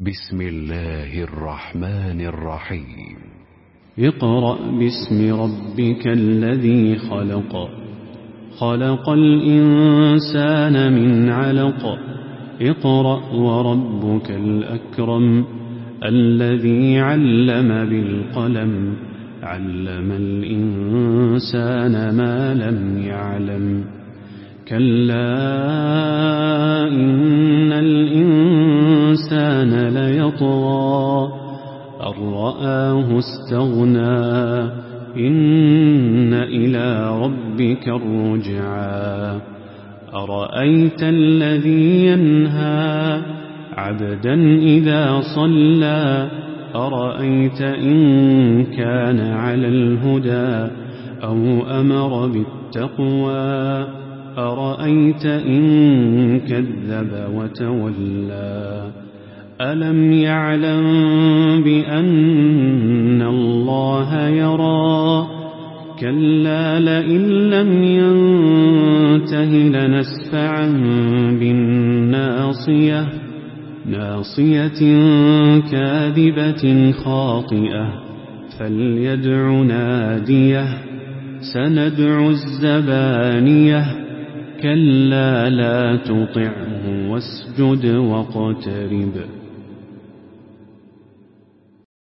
بسم الله الرحمن الرحيم. اقرأ باسم ربك الذي خلق. خلق الإنسان من علق. اقرأ وربك الأكرم الذي علم بالقلم علم الإنسان ما لم يعلم. كلا إن الإنسان ليطغى أن رآه استغنى إن إلى ربك الرجعى. أرأيت الذي ينهى عبدا إذا صلى أرأيت إن كان على الهدى أو أمر بالتقوى أرأيت إن كذب وتولى. ألم يعلم بأن الله يرى. كلا لئن لم ينته لنسفعا بالناصية ناصية كاذبة خاطئة فليدع ناديه سندع الزبانية. كلا لا تطعه واسجد واقترب.